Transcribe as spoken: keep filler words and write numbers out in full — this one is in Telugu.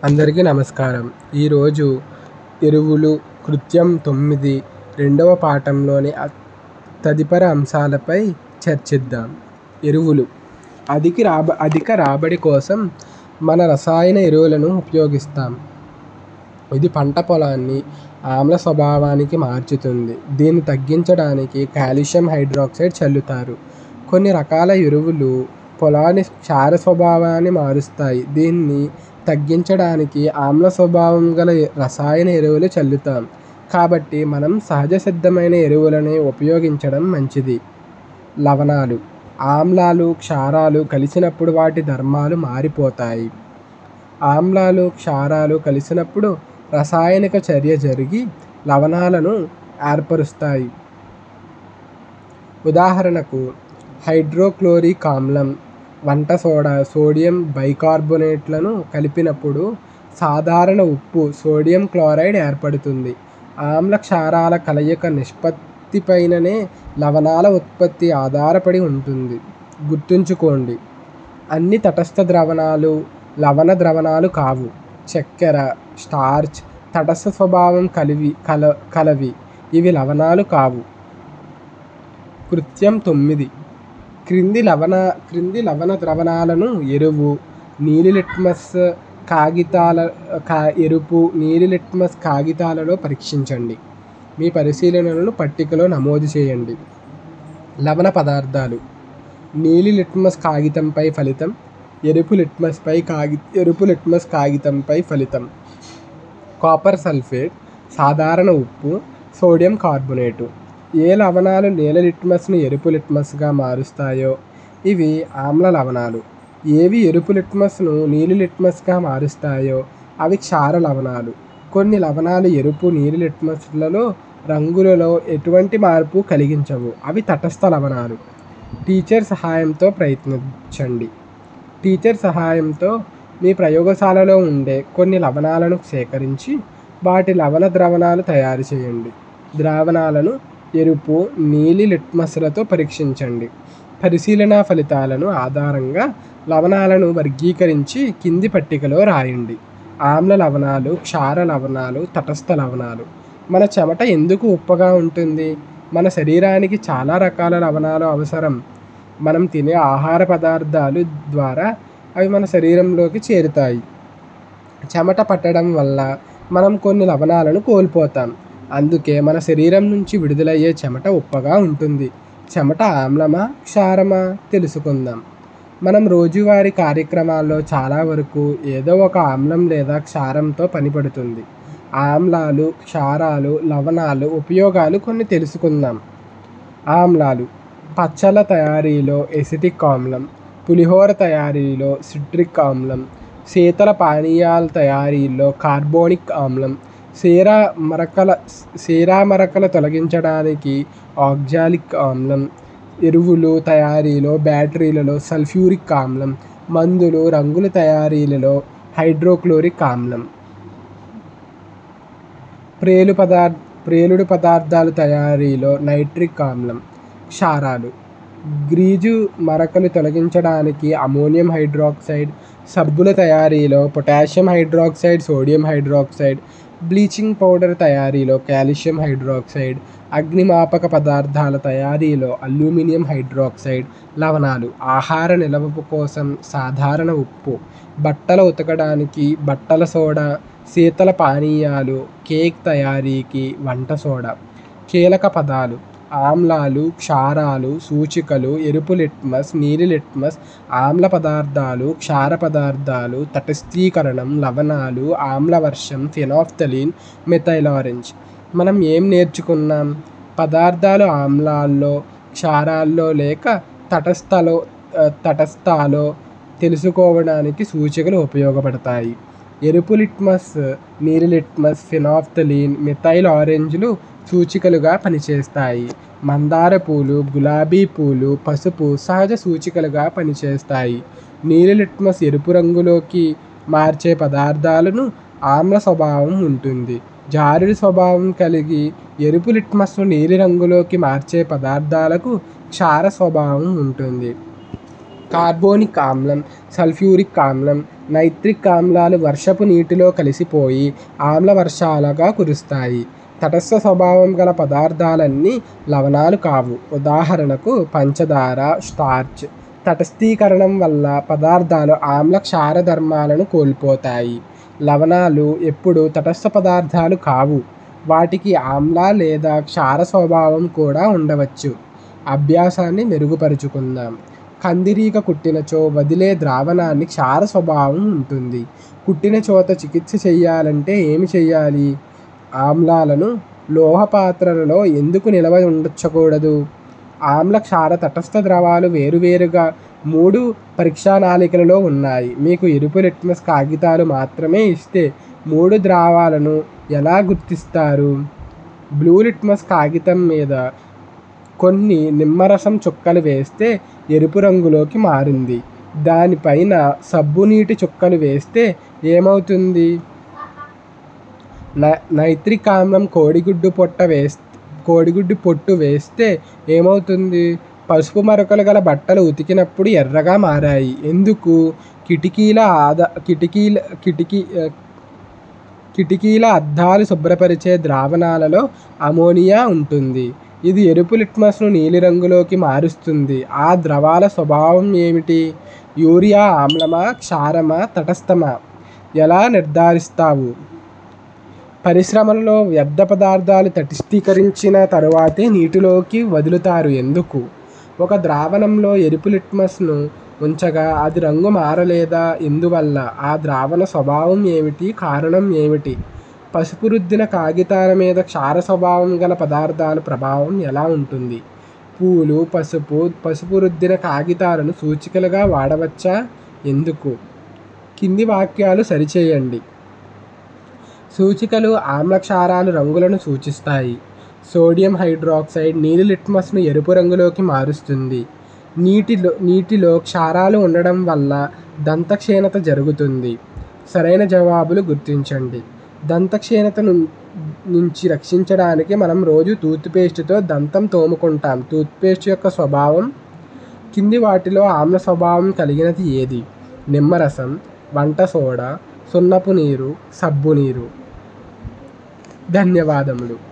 అందరికీ నమస్కారం. ఈరోజు ఎరువులు కృత్యం తొమ్మిది రెండవ పాఠంలోని తదుపరి అంశాలపై చర్చిద్దాం. ఎరువులు అధిక రాబ అధిక రాబడి కోసం మన రసాయన ఎరువులను ఉపయోగిస్తాం. ఇది పంట పొలాన్ని ఆమ్ల స్వభావానికి మార్చుతుంది. దీన్ని తగ్గించడానికి కాల్షియం హైడ్రాక్సైడ్ చల్లుతారు. కొన్ని రకాల ఎరువులు పొలాన్ని క్షార స్వభావాన్ని మారుస్తాయి. దీన్ని తగ్గించడానికి ఆమ్ల స్వభావం గల రసాయన ఎరువులు చల్లుతాం. కాబట్టి మనం సహజ సిద్ధమైన ఎరువులని ఉపయోగించడం మంచిది. లవణాలు ఆమ్లాలు క్షారాలు కలిసినప్పుడు వాటి ధర్మాలు మారిపోతాయి. ఆమ్లాలు క్షారాలు కలిసినప్పుడు రసాయనిక చర్య జరిగి లవణాలను ఏర్పరుస్తాయి. ఉదాహరణకు హైడ్రోక్లోరిక్ ఆమ్లం, వంట సోడా, సోడియం బైకార్బోనేట్లను కలిపినప్పుడు సాధారణ ఉప్పు సోడియం క్లోరైడ్ ఏర్పడుతుంది. ఆమ్ల క్షారాల కలయిక నిష్పత్తిపైనే లవణాల ఉత్పత్తి ఆధారపడి ఉంటుంది. గుర్తుంచుకోండి, అన్ని తటస్థ ద్రవణాలు లవణ ద్రవణాలు కావు. చక్కెర, స్టార్చ్ తటస్థ స్వభావం కలివి కల కలవి ఇవి లవణాలు కావు. కృత్యం తొమ్మిది క్రింది లవణ క్రింది లవణ ద్రవణాలను ఎరువు నీలి లిట్మస్ కాగితాల కా ఎరుపు నీలి లిట్మస్ కాగితాలలో పరీక్షించండి. మీ పరిశీలనలను పట్టికలో నమోదు చేయండి. లవణ పదార్థాలు నీలి లిట్మస్ కాగితంపై ఫలితం, ఎరుపు లిట్మస్పై కాగి ఎరుపు లిట్మస్ కాగితంపై ఫలితం. కాపర్ సల్ఫేట్, సాధారణ ఉప్పు, సోడియం కార్బోనేటు. ఏ లవణాలు నీల లిట్మస్ను ఎరుపు లిట్మస్గా మారుస్తాయో ఇవి ఆమ్ల లవణాలు. ఏవి ఎరుపు లిట్మస్ను నీలి లిట్మస్గా మారుస్తాయో అవి క్షార లవణాలు. కొన్ని లవణాలు ఎరుపు నీలి లిట్మస్లలో రంగులలో ఎటువంటి మార్పు కలిగించవు. అవి తటస్థ లవణాలు. టీచర్ సహాయంతో ప్రయత్నించండి. టీచర్ సహాయంతో మీ ప్రయోగశాలలో ఉండే కొన్ని లవణాలను సేకరించి వాటి లవణ ద్రావణాలు తయారు చేయండి. ద్రావణాలను ఎరుపు నీలి లిట్మస్లతో పరీక్షించండి. పరిశీలన ఫలితాలను ఆధారంగా లవణాలను వర్గీకరించి కింది పట్టికలో రాయండి. ఆమ్ల లవణాలు, క్షార లవణాలు, తటస్థ లవణాలు. మన చెమట ఎందుకు ఉప్పగా ఉంటుంది? మన శరీరానికి చాలా రకాల లవణాలు అవసరం. మనం తినే ఆహార పదార్థాలు ద్వారా అవి మన శరీరంలోకి చేరుతాయి. చెమట పట్టడం వల్ల మనం కొన్ని లవణాలను కోల్పోతాం. అందుకే మన శరీరం నుంచి విడుదలయ్యే చెమట ఉప్పగా ఉంటుంది. చెమట ఆమ్లమా క్షారమా తెలుసుకుందాం. మనం రోజువారీ కార్యక్రమాల్లో చాలా వరకు ఏదో ఒక ఆమ్లం లేదా క్షారంతో పనిపడుతుంది. ఆమ్లాలు, క్షారాలు, లవణాలు ఉపయోగాలు కొన్ని తెలుసుకుందాం. ఆమ్లాలు పచ్చళ్ళ తయారీలో ఎసిటిక్ ఆమ్లం, పులిహోర తయారీలో సిట్రిక్ ఆమ్లం, శీతల పానీయాల తయారీలో కార్బోనిక్ ఆమ్లం, సేరా మరకల సేరా మరకలు తొలగించడానికి ఆక్జాలిక్ ఆమ్లం, ఎరువులు తయారీలో బ్యాటరీలలో సల్ఫ్యూరిక్ ఆమ్లం, మందులు రంగుల తయారీలలో హైడ్రోక్లోరిక్ ఆమ్లం, ప్రేలు పదార్థ ప్రేలుడు పదార్థాల తయారీలో నైట్రిక్ ఆమ్లం. క్షారాలు గ్రీజు మరకలు తొలగించడానికి అమోనియం హైడ్రాక్సైడ్, సబ్బుల తయారీలో potassium hydroxide, sodium hydroxide, bleaching powder తయారీలో కాల్షియం హైడ్రాక్సైడ్, అగ్నిమాపక పదార్థాల తయారీలో అల్యూమినియం హైడ్రాక్సైడ్. లవణాలు ఆహార నిల్వ కోసం సాధారణ ఉప్పు, బట్టలు ఉతకడానికి బట్టల సోడా, శీతల పానీయాలు, కేక్ తయారీకి వంట సోడా. కీలక పదాలు ఆమ్లాలు, క్షారాలు, సూచికలు ఎరుపు లిట్మస్, నీలి లిట్మస్, ఆమ్ల పదార్థాలు, క్షార పదార్థాలు, తటస్థీకరణం, లవణాలు, ఆమ్లవర్షం, ఫినాఫ్థలిన్, మిథైల్ ఆరెంజ్. మనం ఏం నేర్చుకున్నాం? పదార్థాలు ఆమ్లాల్లో, క్షారాల్లో లేక తటస్థలో తటస్థాలో తెలుసుకోవడానికి సూచికలు ఉపయోగపడతాయి. ఎరుపు లిట్మస్, నీలి లిట్మస్, ఫినాఫ్థలిన్, మిథైల్ ఆరెంజ్లు సూచికలుగా పనిచేస్తాయి. మందార పూలు, గులాబీ పూలు, పసుపు సహజ సూచికలుగా పనిచేస్తాయి. నీలి లిట్మస్ ఎరుపు రంగులోకి మార్చే పదార్థాలను ఆమ్ల స్వభావం ఉంటుంది. జారుడు స్వభావం కలిగి ఎరుపు లిట్మస్ను నీలి రంగులోకి మార్చే పదార్థాలకు క్షార స్వభావం ఉంటుంది. కార్బోనిక్ ఆమ్లం, సల్ఫ్యూరిక్ ఆమ్లం, నైట్రిక్ ఆమ్లాలు వర్షపు నీటిలో కలిసిపోయి ఆమ్ల వర్షాలుగా కురుస్తాయి. తటస్థ స్వభావం గల పదార్థాలన్నీ లవణాలు కావు. ఉదాహరణకు పంచదార, స్టార్చ్. తటస్థీకరణం వల్ల పదార్థాలు ఆమ్ల క్షార ధర్మాలను కోల్పోతాయి. లవణాలు ఎప్పుడూ తటస్థ పదార్థాలు కావు. వాటికి ఆమ్ల లేదా క్షార స్వభావం కూడా ఉండవచ్చు. అభ్యాసాన్ని మెరుగుపరుచుకుందాం. కందిరీగ కుట్టినచో వదిలే ద్రావణానికి క్షార స్వభావం ఉంటుంది. కుట్టిన చోట చికిత్స చేయాలంటే ఏమి చేయాలి? ఆమ్లాలను లోహ పాత్రలలో ఎందుకు నిల్వ ఉంచకూడదు? ఆమ్ల క్షార తటస్థ ద్రవాలు వేరువేరుగా మూడు పరీక్షా నాళికలలో ఉన్నాయి. మీకు ఎరుపు లిట్మస్ కాగితాలు మాత్రమే ఇస్తే మూడు ద్రావాలను ఎలా గుర్తిస్తారు? బ్లూ లిట్మస్ కాగితం మీద కొన్ని నిమ్మరసం చుక్కలు వేస్తే ఎరుపు రంగులోకి మారింది. దానిపైన సబ్బు నీటి చుక్కలు వేస్తే ఏమవుతుంది? నై నైట్రిక్ ఆమ్లం కోడిగుడ్డు పొట్ట వేస్తే కోడిగుడ్డు పొట్టు వేస్తే ఏమవుతుంది? పసుపు మరకలు గల బట్టలు ఉతికినప్పుడు ఎర్రగా మారాయి. ఎందుకు? కిటికీల ఆద కిటికీల కిటికీ కిటికీల అద్దాలు శుభ్రపరిచే ద్రావణాలలో అమోనియా ఉంటుంది. ఇది ఎరుపు లిట్మస్ను నీలిరంగులోకి మారుస్తుంది. ఆ ద్రవాల స్వభావం ఏమిటి? యూరియా ఆమ్లమా, క్షారమా, తటస్థమా? ఎలా నిర్ధారిస్తావు? పరిశ్రమలలో వ్యర్థ పదార్థాలు తటస్థీకరించిన తరువాతే నీటిలోకి వదులుతారు. ఎందుకు? ఒక ద్రావణంలో ఎరుపు లిట్మస్ను ఉంచగా అది రంగు మారలేదా? ఎందువల్ల? ఆ ద్రావణ స్వభావం ఏమిటి? కారణం ఏమిటి? పసుపు రుద్దిన కాగితాల మీద క్షార స్వభావం గల పదార్థాల ప్రభావం ఎలా ఉంటుంది? పూలు, పసుపు, పసుపు రుద్దిన కాగితాలను సూచికలుగా వాడవచ్చా? ఎందుకు? కింది వాక్యాలు సరిచేయండి. సూచికలు ఆమ్ల క్షారాలు రంగులను సూచిస్తాయి. సోడియం హైడ్రాక్సైడ్ నీలి లిట్మస్ను ఎరుపు రంగులోకి మారుస్తుంది. నీటిలో నీటిలో క్షారాలు ఉండడం వల్ల దంతక్షీణత జరుగుతుంది. సరైన జవాబులు గుర్తించండి. దంతక్షీణత నుంచి రక్షించడానికి మనం రోజు టూత్పేస్ట్తో దంతం తోముకుంటాం. టూత్పేస్ట్ యొక్క స్వభావం కింది వాటిలో ఆమ్ల స్వభావం కలిగినది ఏది? నిమ్మరసం, వంట సోడా, సున్నపు నీరు, సబ్బు నీరు. ధన్యవాదములు.